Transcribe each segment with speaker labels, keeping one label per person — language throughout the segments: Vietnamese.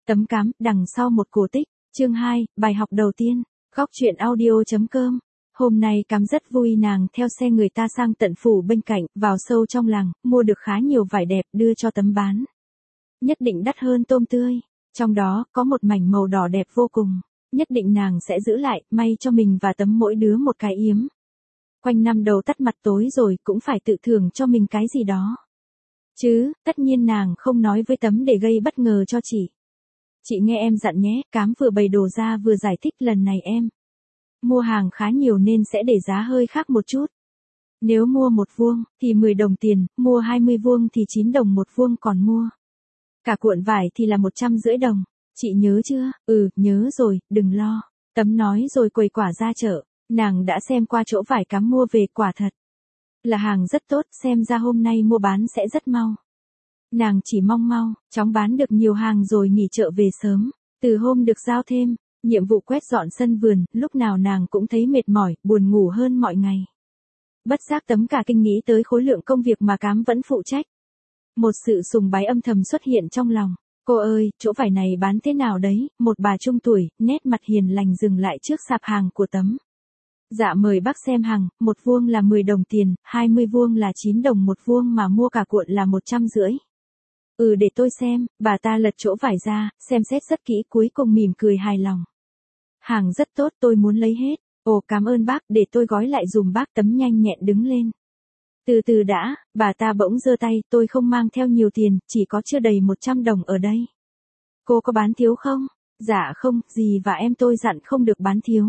Speaker 1: Tấm cám, đằng sau một cổ tích, chương 2, bài học đầu tiên, góc truyện audio.com. Hôm nay Cám rất vui, nàng theo xe người ta sang tận phủ bên cạnh, vào sâu trong làng, mua được khá nhiều vải đẹp đưa cho Tấm bán. Nhất định đắt hơn tôm tươi, trong đó có một mảnh màu đỏ đẹp vô cùng, nhất định nàng sẽ giữ lại, may cho mình và Tấm mỗi đứa một cái yếm. Quanh năm đầu tắt mặt tối rồi cũng phải tự thưởng cho mình cái gì đó. Chứ, tất nhiên nàng không nói với Tấm để gây bất ngờ cho chị. Chị nghe em dặn nhé, Cám vừa bày đồ ra vừa giải thích, lần này em mua hàng khá nhiều nên sẽ để giá hơi khác một chút. Nếu mua 1 vuông thì 10 đồng tiền, mua 20 vuông thì 9 đồng 1 vuông, còn mua cả cuộn vải thì là 150 đồng. Chị nhớ chưa? Ừ, nhớ rồi, đừng lo. Tấm nói rồi quầy quả ra chợ. Nàng đã xem qua chỗ vải Cám mua về, quả thật là hàng rất tốt, xem ra hôm nay mua bán sẽ rất mau. Nàng chỉ mong mau chóng bán được nhiều hàng rồi nghỉ chợ về sớm. Từ hôm được giao thêm nhiệm vụ quét dọn sân vườn, lúc nào nàng cũng thấy mệt mỏi, buồn ngủ hơn mọi ngày. Bất giác Tấm cả kinh nghĩ tới khối lượng công việc mà Cám vẫn phụ trách. Một sự sùng bái âm thầm xuất hiện trong lòng. Cô ơi, chỗ vải này bán thế nào đấy? Một bà trung tuổi, nét mặt hiền lành dừng lại trước sạp hàng của Tấm. Dạ mời bác xem hàng, 1 vuông là 10 đồng tiền, 20 vuông là 9 đồng 1 vuông, mà mua cả cuộn là 150. Ừ, để tôi xem. Bà ta lật chỗ vải ra, xem xét rất kỹ, cuối cùng mỉm cười hài lòng. Hàng rất tốt, tôi muốn lấy hết. Ồ, cảm ơn bác, để tôi gói lại dùm bác. Tấm nhanh nhẹn đứng lên. Từ từ đã, bà ta bỗng giơ tay, tôi không mang theo nhiều tiền, chỉ có chưa đầy 100 đồng ở đây. Cô có bán thiếu không? Dạ không, dì và em tôi dặn không được bán thiếu.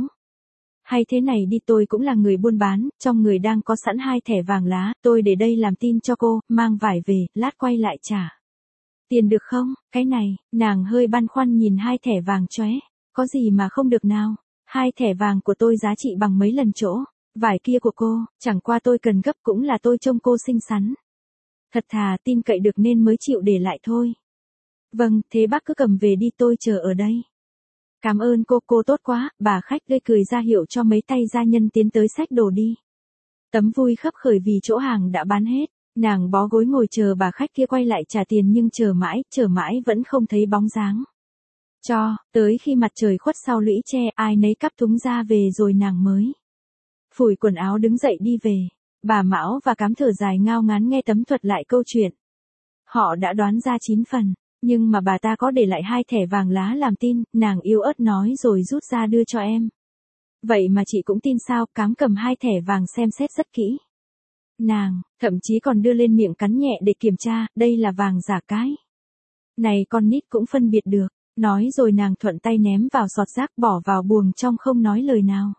Speaker 1: Hay thế này đi, tôi cũng là người buôn bán, trong người đang có sẵn 2 thẻ vàng lá, tôi để đây làm tin cho cô, mang vải về, lát quay lại trả tiền được không? Cái này, nàng hơi băn khoăn nhìn 2 thẻ vàng chóe. Có gì mà không được nào? 2 thẻ vàng của tôi giá trị bằng mấy lần chỗ vải kia của cô, chẳng qua tôi cần gấp, cũng là tôi trông cô xinh xắn. Thật thà, tin cậy được nên mới chịu để lại thôi. Vâng, thế bác cứ cầm về đi, tôi chờ ở đây. Cảm ơn cô tốt quá. Bà khách gây cười ra hiệu cho mấy tay gia nhân tiến tới xách đồ đi. Tấm vui khấp khởi vì chỗ hàng đã bán hết. Nàng bó gối ngồi chờ bà khách kia quay lại trả tiền, nhưng chờ mãi vẫn không thấy bóng dáng. Tới khi mặt trời khuất sau lũy tre, ai nấy cắp thúng ra về rồi nàng mới phủi quần áo đứng dậy đi về. Bà Mão và Cám thở dài ngao ngán nghe Tấm thuật lại câu chuyện. Họ đã đoán ra 9 phần, nhưng mà bà ta có để lại 2 thẻ vàng lá làm tin, nàng yếu ớt nói rồi rút ra đưa cho em. Vậy mà chị cũng tin sao? Cám cầm 2 thẻ vàng xem xét rất kỹ. Nàng, thậm chí còn đưa lên miệng cắn nhẹ để kiểm tra, đây là vàng giả cái. Này con nít cũng phân biệt được, nói rồi nàng thuận tay ném vào sọt rác, bỏ vào buồng trong không nói lời nào.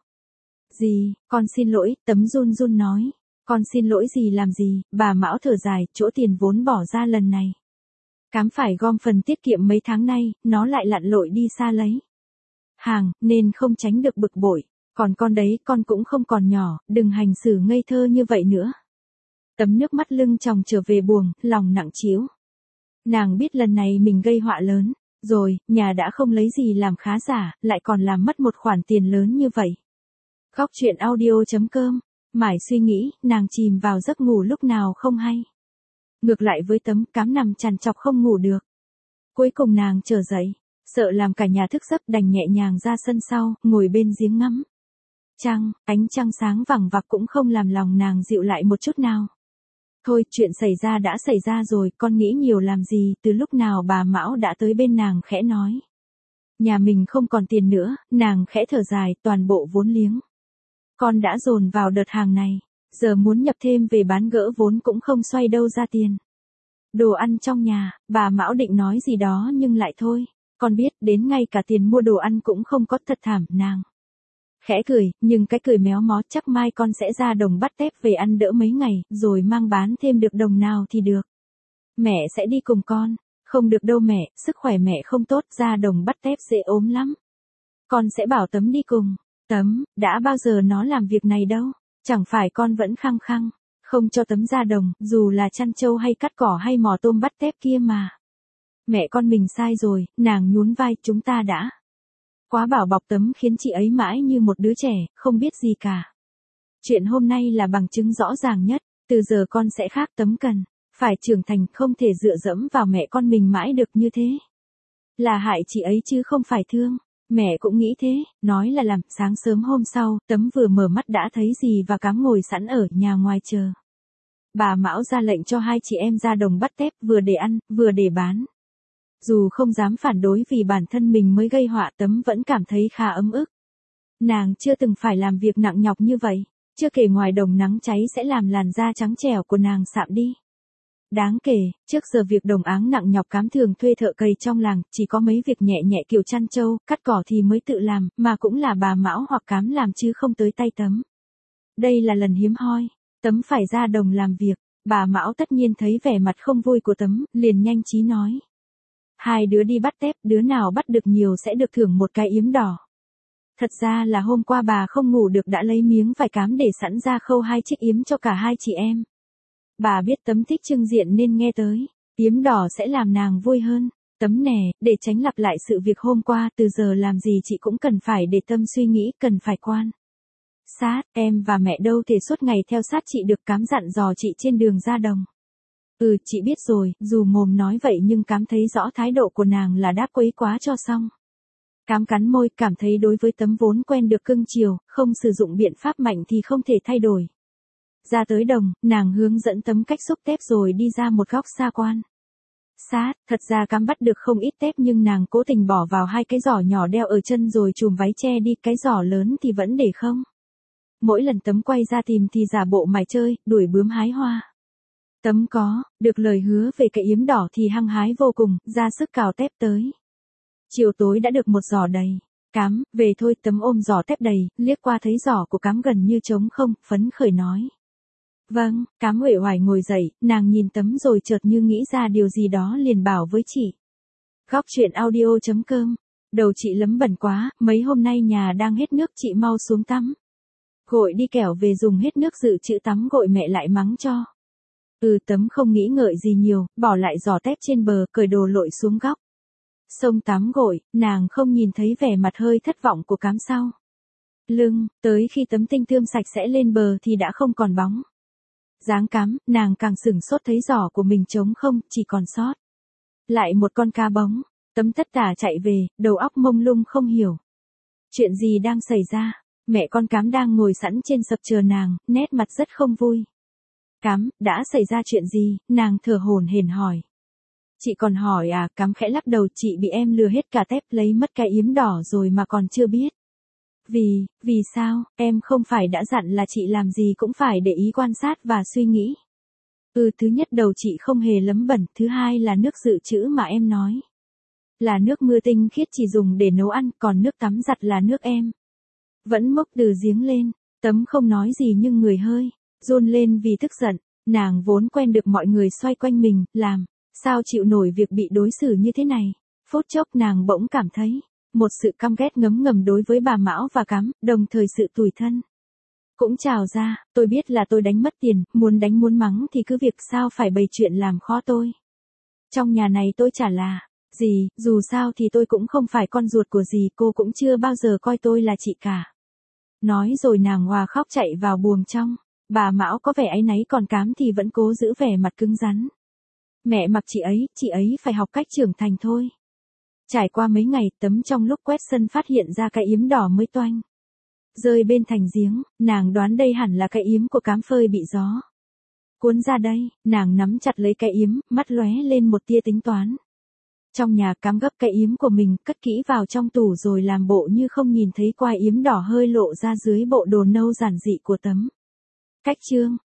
Speaker 1: Dì, con xin lỗi, Tấm run run nói. Con xin lỗi gì làm gì? Bà Mão thở dài, chỗ tiền vốn bỏ ra lần này Cám phải gom phần tiết kiệm mấy tháng nay, nó lại lặn lội đi xa lấy hàng, nên không tránh được bực bội. Còn con đấy, con cũng không còn nhỏ, đừng hành xử ngây thơ như vậy nữa. Tấm nước mắt lưng tròng trở về buồng, lòng nặng trĩu. Nàng biết lần này mình gây họa lớn rồi, nhà đã không lấy gì làm khá giả, lại còn làm mất một khoản tiền lớn như vậy. Góc truyện audio.com. Mải suy nghĩ, nàng chìm vào giấc ngủ lúc nào không hay. Ngược lại với Tấm, Cám nằm trằn trọc không ngủ được. Cuối cùng nàng trở dậy, sợ làm cả nhà thức giấc, đành nhẹ nhàng ra sân sau, ngồi bên giếng ngắm trăng. Ánh trăng sáng vằng vặc cũng không làm lòng nàng dịu lại một chút nào. Thôi, chuyện xảy ra đã xảy ra rồi, con nghĩ nhiều làm gì? Từ lúc nào bà Mão đã tới bên nàng khẽ nói. Nhà mình không còn tiền nữa, nàng khẽ thở dài, toàn bộ vốn liếng con đã dồn vào đợt hàng này, giờ muốn nhập thêm về bán gỡ vốn cũng không xoay đâu ra tiền. Đồ ăn trong nhà, bà Mão định nói gì đó nhưng lại thôi. Con biết, đến ngay cả tiền mua đồ ăn cũng không có, thật thảm. Nàng khẽ cười, nhưng cái cười méo mó, chắc mai con sẽ ra đồng bắt tép về ăn đỡ mấy ngày, rồi mang bán thêm được đồng nào thì được. Mẹ sẽ đi cùng con. Không được đâu mẹ, sức khỏe mẹ không tốt, ra đồng bắt tép dễ ốm lắm. Con sẽ bảo Tấm đi cùng. Tấm, đã bao giờ nó làm việc này đâu. Chẳng phải con vẫn khăng khăng không cho Tấm ra đồng, dù là chăn trâu hay cắt cỏ hay mò tôm bắt tép kia mà. Mẹ con mình sai rồi. Nàng nhún vai, chúng ta đã quá bảo bọc Tấm khiến chị ấy mãi như một đứa trẻ, không biết gì cả. Chuyện hôm nay là bằng chứng rõ ràng nhất, từ giờ con sẽ khác. Tấm cần phải trưởng thành, không thể dựa dẫm vào mẹ con mình mãi được như thế. Là hại chị ấy chứ không phải thương. Mẹ cũng nghĩ thế, nói là làm. Sáng sớm hôm sau, Tấm vừa mở mắt đã thấy dì và Cám ngồi sẵn ở nhà ngoài chờ. Bà Mão ra lệnh cho hai chị em ra đồng bắt tép, vừa để ăn, vừa để bán. Dù không dám phản đối vì bản thân mình mới gây họa, Tấm vẫn cảm thấy khá ấm ức. Nàng chưa từng phải làm việc nặng nhọc như vậy, chưa kể ngoài đồng nắng cháy sẽ làm làn da trắng trẻo của nàng sạm đi. Đáng kể, trước giờ việc đồng áng nặng nhọc Cám thường thuê thợ cày trong làng, chỉ có mấy việc nhẹ nhẹ kiểu chăn trâu, cắt cỏ thì mới tự làm, mà cũng là bà Mão hoặc Cám làm chứ không tới tay Tấm. Đây là lần hiếm hoi, Tấm phải ra đồng làm việc. Bà Mão tất nhiên thấy vẻ mặt không vui của Tấm, liền nhanh trí nói. Hai đứa đi bắt tép, đứa nào bắt được nhiều sẽ được thưởng một cái yếm đỏ. Thật ra là hôm qua bà không ngủ được đã lấy miếng vải Cám để sẵn ra khâu hai chiếc yếm cho cả hai chị em. Bà biết Tấm thích trưng diện nên nghe tới, yếm đỏ sẽ làm nàng vui hơn. Tấm nè, để tránh lặp lại sự việc hôm qua, từ giờ làm gì chị cũng cần phải để tâm suy nghĩ, cần phải quan sát. Em và mẹ đâu thể suốt ngày theo sát chị được, Cám dặn dò chị trên đường ra đồng. Chị biết rồi. Dù mồm nói vậy nhưng Cám thấy rõ thái độ của nàng là đáp quấy quá cho xong. Cám cắn môi, cảm thấy đối với Tấm vốn quen được cưng chiều, không sử dụng biện pháp mạnh thì không thể thay đổi. Ra tới đồng, nàng hướng dẫn Tấm cách xúc tép rồi đi ra một góc xa quan sát. Thật ra Cám bắt được không ít tép nhưng nàng cố tình bỏ vào hai cái giỏ nhỏ đeo ở chân rồi chùm váy che đi, cái giỏ lớn thì vẫn để không. Mỗi lần Tấm quay ra tìm thì giả bộ mải chơi, đuổi bướm hái hoa. Tấm có được lời hứa về cái yếm đỏ thì hăng hái vô cùng, ra sức cào tép tới. Chiều tối đã được một giỏ đầy. Cám, về thôi. Tấm ôm giỏ tép đầy, liếc qua thấy giỏ của Cám gần như trống không, phấn khởi nói. Vâng. Cám uể oải ngồi dậy, nàng nhìn Tấm rồi chợt như nghĩ ra điều gì đó liền bảo với chị. Góc truyện audio.com. Đầu chị lấm bẩn quá, mấy hôm nay nhà đang hết nước, chị mau xuống tắm gội đi kẻo về dùng hết nước dự trữ tắm gội mẹ lại mắng cho. Tấm không nghĩ ngợi gì nhiều, bỏ lại giỏ tép trên bờ, cởi đồ lội xuống góc sông tắm gội. Nàng không nhìn thấy vẻ mặt hơi thất vọng của Cám sau lưng, tới khi Tấm tinh tươm sạch sẽ lên bờ thì đã không còn bóng dáng Cám. Nàng càng sửng sốt thấy giỏ của mình trống không, chỉ còn sót lại một con cá bống. Tấm tất tả chạy về, đầu óc mông lung không hiểu chuyện gì đang xảy ra. Mẹ con Cám đang ngồi sẵn trên sập chờ nàng, nét mặt rất không vui. Cám, đã xảy ra chuyện gì? Nàng thở hổn hển hỏi. Chị còn hỏi à? Cám khẽ lắc đầu. Chị bị em lừa hết cả tép, lấy mất cái yếm đỏ rồi mà còn chưa biết. Vì sao? Em không phải đã dặn là chị làm gì cũng phải để ý quan sát và suy nghĩ. Thứ nhất đầu chị không hề lấm bẩn, thứ hai là nước dự trữ mà em nói là nước mưa tinh khiết chỉ dùng để nấu ăn, còn nước tắm giặt là nước em vẫn mốc từ giếng lên. Tấm không nói gì nhưng người hơi run lên vì tức giận. Nàng vốn quen được mọi người xoay quanh mình, làm sao chịu nổi việc bị đối xử như thế này. Phút chốc nàng bỗng cảm thấy một sự căm ghét ngấm ngầm đối với bà Mão và Cám, đồng thời sự tủi thân cũng trào ra. Tôi biết là tôi đánh mất tiền, muốn đánh muốn mắng thì cứ việc, sao phải bày chuyện làm khó tôi. Trong nhà này tôi chả là gì, dù sao thì tôi cũng không phải con ruột của dì, cô cũng chưa bao giờ coi tôi là chị cả. Nói rồi nàng òa khóc chạy vào buồng trong. Bà Mão có vẻ áy náy, còn Cám thì vẫn cố giữ vẻ mặt cứng rắn. Mẹ mặc chị ấy phải học cách trưởng thành thôi. Trải qua mấy ngày, Tấm trong lúc quét sân phát hiện ra cái yếm đỏ mới toanh rơi bên thành giếng. Nàng đoán đây hẳn là cái yếm của Cám phơi bị gió cuốn ra đây. Nàng nắm chặt lấy cái yếm, mắt lóe lên một tia tính toán. Trong nhà, Cám gấp cái yếm của mình, cất kỹ vào trong tủ rồi làm bộ như không nhìn thấy quai yếm đỏ hơi lộ ra dưới bộ đồ nâu giản dị của Tấm. Cách chương